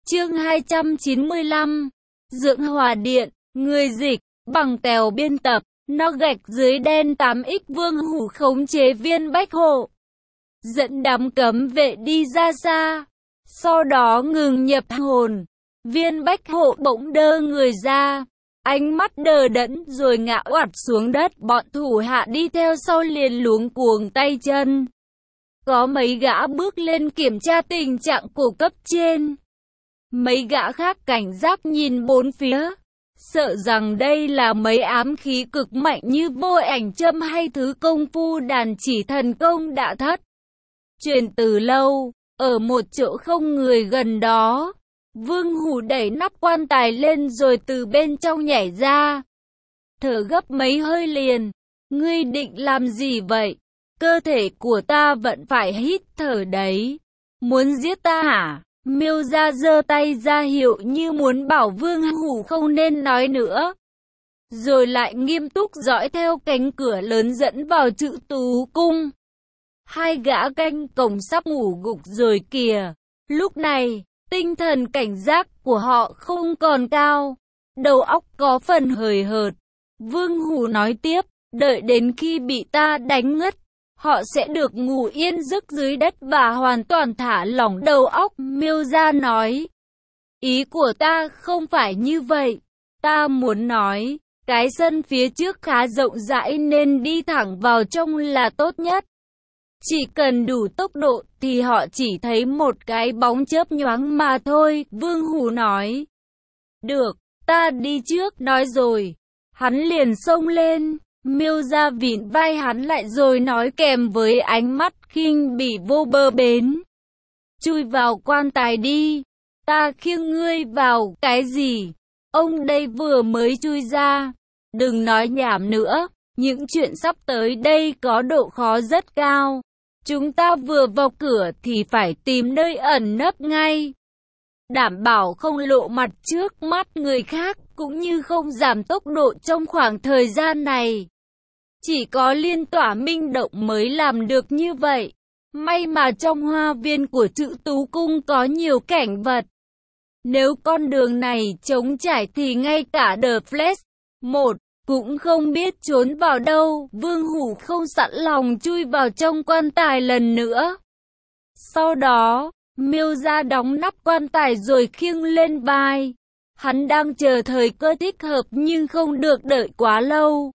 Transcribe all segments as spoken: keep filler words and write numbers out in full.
Chương hai trăm chín mươi lăm, Dưỡng Hòa Điện, người dịch, bằng Tèo biên tập, nó gạch dưới đen tám x Vương Hủ khống chế Viên Bách Hộ, dẫn đám cấm vệ đi ra xa, sau đó ngừng nhập hồn. Viên Bách Hộ bỗng đơ người ra, ánh mắt đờ đẫn rồi ngã oặt xuống đất. Bọn thủ hạ đi theo sau liền luống cuống tay chân. Có mấy gã bước lên kiểm tra tình trạng của cấp trên. Mấy gã khác cảnh giác nhìn bốn phía, sợ rằng đây là mấy ám khí cực mạnh như vô ảnh châm hay thứ công phu đàn chỉ thần công đã thất truyền từ lâu. Ở một chỗ không người gần đó, Vương Hủ đẩy nắp quan tài lên rồi từ bên trong nhảy ra, thở gấp mấy hơi liền. Ngươi định làm gì vậy? Cơ thể của ta vẫn phải hít thở đấy. Muốn giết ta hả? Miêu Gia giơ tay ra hiệu như muốn bảo Vương Hủ không nên nói nữa, rồi lại nghiêm túc dõi theo cánh cửa lớn dẫn vào Trự Tú Cung. Hai gã canh cổng sắp ngủ gục rồi kìa. Lúc này, tinh thần cảnh giác của họ không còn cao, đầu óc có phần hời hợt. Vương Hủ nói tiếp, đợi đến khi bị ta đánh ngất, họ sẽ được ngủ yên giấc dưới đất và hoàn toàn thả lỏng đầu óc. Miêu Gia nói, ý của ta không phải như vậy. Ta muốn nói, cái sân phía trước khá rộng rãi nên đi thẳng vào trong là tốt nhất. Chỉ cần đủ tốc độ thì họ chỉ thấy một cái bóng chớp nhoáng mà thôi. Vương Hủ nói, được, ta đi trước. Nói rồi, hắn liền xông lên. Miêu Gia vịn vai hắn lại rồi nói kèm với ánh mắt khinh bỉ vô bờ bến, chui vào quan tài đi, ta khiêng ngươi vào. Cái gì? Ông đây vừa mới chui ra. Đừng nói nhảm nữa, những chuyện sắp tới đây có độ khó rất cao. Chúng ta vừa vào cửa thì phải tìm nơi ẩn nấp ngay, đảm bảo không lộ mặt trước mắt người khác, cũng như không giảm tốc độ trong khoảng thời gian này. Chỉ có Liên Tỏa Minh Động mới làm được như vậy. May mà trong hoa viên của Trự Tú Cung có nhiều cảnh vật. Nếu con đường này trống trải thì ngay cả The Flash một cũng không biết trốn vào đâu. Vương Hủ không sẵn lòng chui vào trong quan tài lần nữa. Sau đó, Miêu Gia đóng nắp quan tài rồi khiêng lên vai. Hắn đang chờ thời cơ thích hợp nhưng không được đợi quá lâu,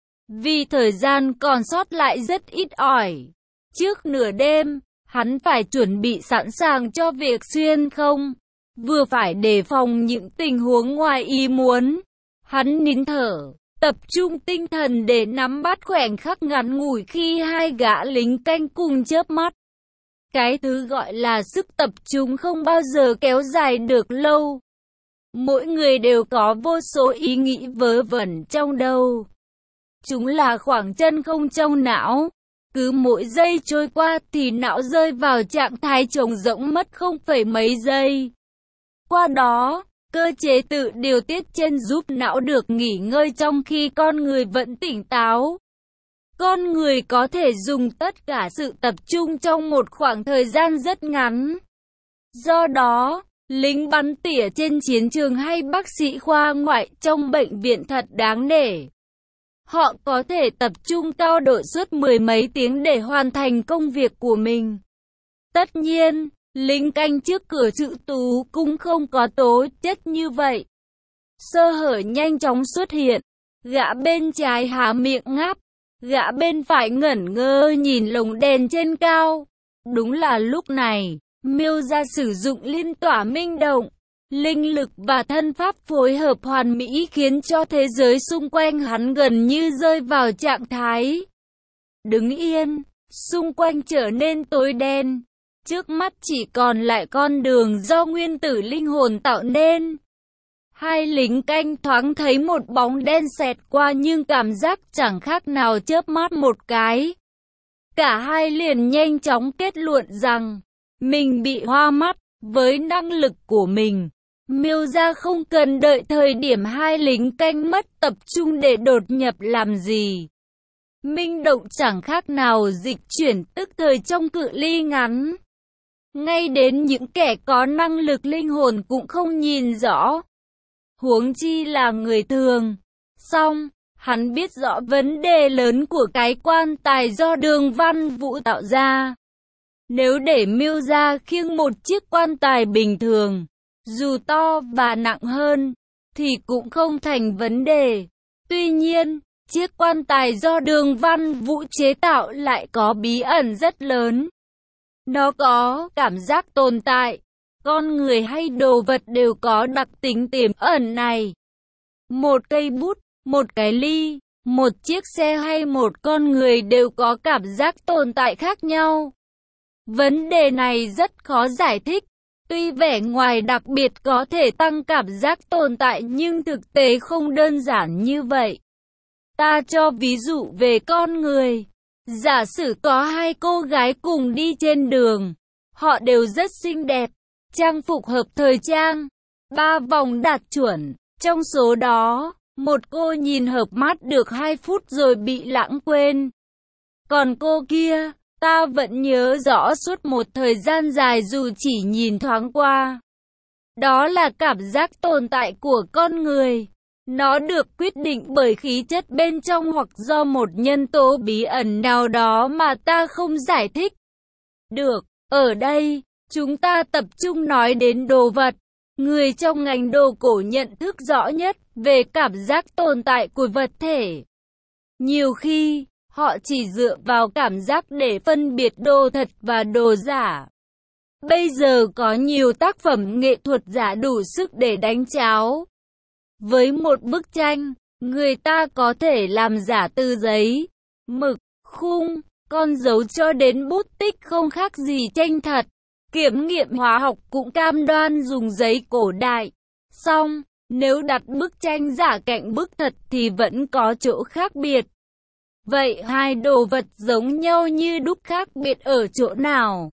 vì thời gian còn sót lại rất ít ỏi. Trước nửa đêm, hắn phải chuẩn bị sẵn sàng cho việc xuyên không, vừa phải đề phòng những tình huống ngoài ý muốn. Hắn nín thở, tập trung tinh thần để nắm bắt khoảnh khắc ngắn ngủi khi hai gã lính canh cùng chớp mắt. Cái thứ gọi là sức tập trung không bao giờ kéo dài được lâu. Mỗi người đều có vô số ý nghĩ vớ vẩn trong đầu. Chúng là khoảng chân không trong não. Cứ mỗi giây trôi qua thì não rơi vào trạng thái trống rỗng mất không phẩy mấy giây. Qua đó, cơ chế tự điều tiết trên giúp não được nghỉ ngơi trong khi con người vẫn tỉnh táo. Con người có thể dùng tất cả sự tập trung trong một khoảng thời gian rất ngắn. Do đó, lính bắn tỉa trên chiến trường hay bác sĩ khoa ngoại trong bệnh viện thật đáng nể. Họ có thể tập trung cao độ suốt mười mấy tiếng để hoàn thành công việc của mình. Tất nhiên, lính canh trước cửa Trự Tú Cung không có tố chất như vậy. Sơ hở nhanh chóng xuất hiện. Gã bên trái há miệng ngáp, gã bên phải ngẩn ngơ nhìn lồng đèn trên cao. Đúng là lúc này, Miêu Gia sử dụng Liên Tỏa Minh Động. Linh lực và thân pháp phối hợp hoàn mỹ khiến cho thế giới xung quanh hắn gần như rơi vào trạng thái đứng yên. Xung quanh trở nên tối đen. Trước mắt chỉ còn lại con đường do nguyên tử linh hồn tạo nên. Hai lính canh thoáng thấy một bóng đen xẹt qua nhưng cảm giác chẳng khác nào chớp mắt một cái. Cả hai liền nhanh chóng kết luận rằng mình bị hoa mắt. Với năng lực của mình, Miêu Gia không cần đợi thời điểm hai lính canh mất tập trung để đột nhập làm gì. Minh Động chẳng khác nào dịch chuyển tức thời trong cự ly ngắn. ngay đến những kẻ có năng lực linh hồn cũng không nhìn rõ. Huống chi là người thường. Song, hắn biết rõ vấn đề lớn của cái quan tài do Đường Văn Vũ tạo ra. Nếu để Miêu gia khiêng một chiếc quan tài bình thường, dù to và nặng hơn, thì cũng không thành vấn đề. Tuy nhiên, chiếc quan tài do Đường Văn Vũ chế tạo lại có bí ẩn rất lớn. Nó có cảm giác tồn tại. Con người hay đồ vật đều có đặc tính tiềm ẩn này. Một cây bút, một cái ly, một chiếc xe hay một con người đều có cảm giác tồn tại khác nhau. Vấn đề này rất khó giải thích. Tuy vẻ ngoài đặc biệt có thể tăng cảm giác tồn tại nhưng thực tế không đơn giản như vậy. Ta cho ví dụ về con người. Giả sử có hai cô gái cùng đi trên đường. Họ đều rất xinh đẹp, trang phục hợp thời trang, ba vòng đạt chuẩn. Trong số đó, một cô nhìn hợp mắt được hai phút rồi bị lãng quên. Còn cô kia, ta vẫn nhớ rõ suốt một thời gian dài dù chỉ nhìn thoáng qua. Đó là cảm giác tồn tại của con người. Nó được quyết định bởi khí chất bên trong hoặc do một nhân tố bí ẩn nào đó mà ta không giải thích được. Ở đây, chúng ta tập trung nói đến đồ vật. Người trong ngành đồ cổ nhận thức rõ nhất về cảm giác tồn tại của vật thể. Nhiều khi, họ chỉ dựa vào cảm giác để phân biệt đồ thật và đồ giả. Bây giờ có nhiều tác phẩm nghệ thuật giả đủ sức để đánh cháo. Với một bức tranh, người ta có thể làm giả từ giấy, mực, khung, con dấu cho đến bút tích không khác gì tranh thật. Kiểm nghiệm hóa học cũng cam đoan dùng giấy cổ đại. Song, nếu đặt bức tranh giả cạnh bức thật thì vẫn có chỗ khác biệt. Vậy hai đồ vật giống nhau như đúc khác biệt ở chỗ nào?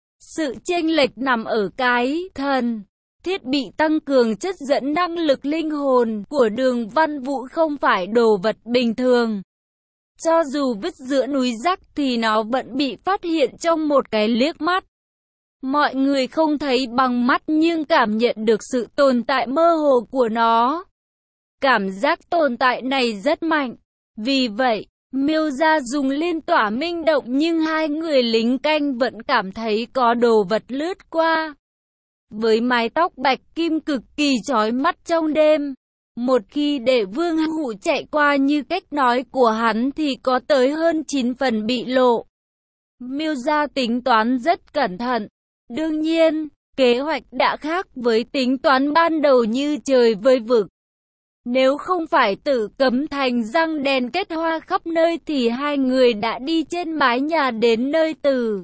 Sự chênh lệch nằm ở cái thần. Thiết bị tăng cường chất dẫn năng lực linh hồn của Đường Văn Vũ không phải đồ vật bình thường. Cho dù vứt giữa núi rác thì nó vẫn bị phát hiện trong một cái liếc mắt. Mọi người không thấy bằng mắt nhưng cảm nhận được sự tồn tại mơ hồ của nó. Cảm giác tồn tại này rất mạnh. Vì vậy, Miêu gia dùng liên tỏa minh động nhưng hai người lính canh vẫn cảm thấy có đồ vật lướt qua. Với mái tóc bạch kim cực kỳ chói mắt trong đêm, một khi để Vương Hủ chạy qua như cách nói của hắn thì có tới hơn chín phần bị lộ. Miêu gia tính toán rất cẩn thận. Đương nhiên, kế hoạch đã khác với tính toán ban đầu như trời với vực. Nếu không phải Tử Cấm Thành răng đèn kết hoa khắp nơi thì hai người đã đi trên mái nhà đến nơi từ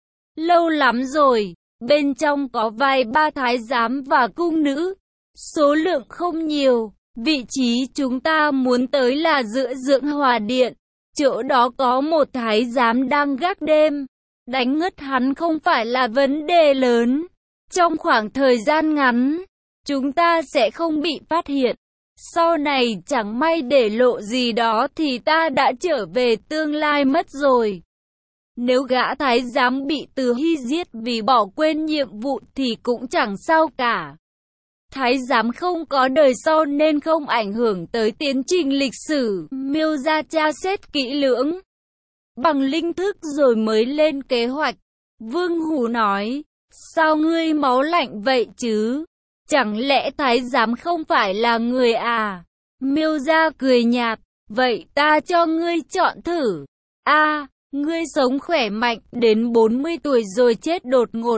lâu lắm rồi. Bên trong có vài ba thái giám và cung nữ. Số lượng không nhiều. Vị trí chúng ta muốn tới là giữa Dưỡng Hòa Điện. Chỗ đó có một thái giám đang gác đêm. Đánh ngất hắn không phải là vấn đề lớn. Trong khoảng thời gian ngắn, chúng ta sẽ không bị phát hiện. Sau này chẳng may để lộ gì đó thì ta đã trở về tương lai mất rồi. Nếu gã thái giám bị Từ Hy giết vì bỏ quên nhiệm vụ thì cũng chẳng sao cả. Thái giám không có đời sau nên không ảnh hưởng tới tiến trình lịch sử. Miêu gia tra xét kỹ lưỡng bằng linh thức rồi mới lên kế hoạch. Vương Hủ nói, sao ngươi máu lạnh vậy chứ? Chẳng lẽ thái giám không phải là người à? Miêu gia cười nhạt, vậy ta cho ngươi chọn thử. A. Ngươi sống khỏe mạnh đến bốn mươi tuổi rồi chết đột ngột.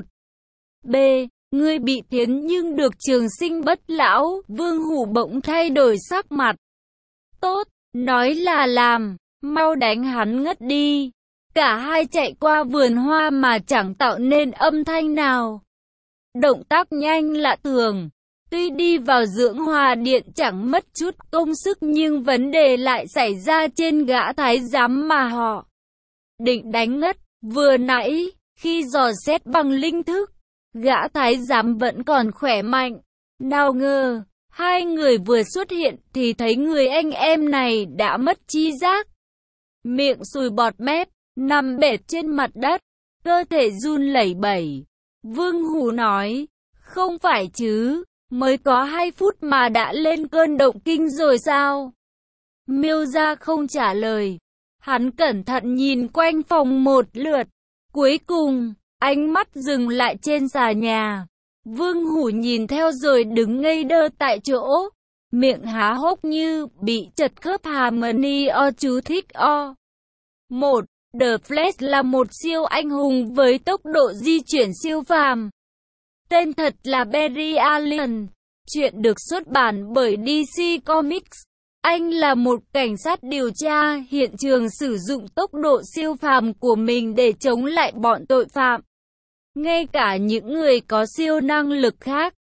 B. Ngươi bị thiến nhưng được trường sinh bất lão. Vương Hủ bỗng thay đổi sắc mặt. Tốt, nói là làm, mau đánh hắn ngất đi. Cả hai chạy qua vườn hoa mà chẳng tạo nên âm thanh nào. Động tác nhanh lạ thường. Tuy đi vào Dưỡng Hòa Điện chẳng mất chút công sức nhưng vấn đề lại xảy ra trên gã thái giám mà họ định đánh ngất. Vừa nãy, khi dò xét bằng linh thức, gã thái giám vẫn còn khỏe mạnh. Nào ngờ, hai người vừa xuất hiện thì thấy người anh em này đã mất trí giác. Miệng sùi bọt mép, nằm bệt trên mặt đất, cơ thể run lẩy bẩy. Vương Hủ nói, không phải chứ, mới có hai phút mà đã lên cơn động kinh rồi sao? Miêu Gia không trả lời. Hắn cẩn thận nhìn quanh phòng một lượt. Cuối cùng, ánh mắt dừng lại trên xà nhà. Vương Hủ nhìn theo rồi đứng ngây đơ tại chỗ. Miệng há hốc như bị chật khớp Harmony O chú thích O. một. The Flash là một siêu anh hùng với tốc độ di chuyển siêu phàm. Tên thật là Barry Allen. Chuyện được xuất bản bởi đê xê Comics. Anh là một cảnh sát điều tra hiện trường sử dụng tốc độ siêu phàm của mình để chống lại bọn tội phạm. Ngay cả những người có siêu năng lực khác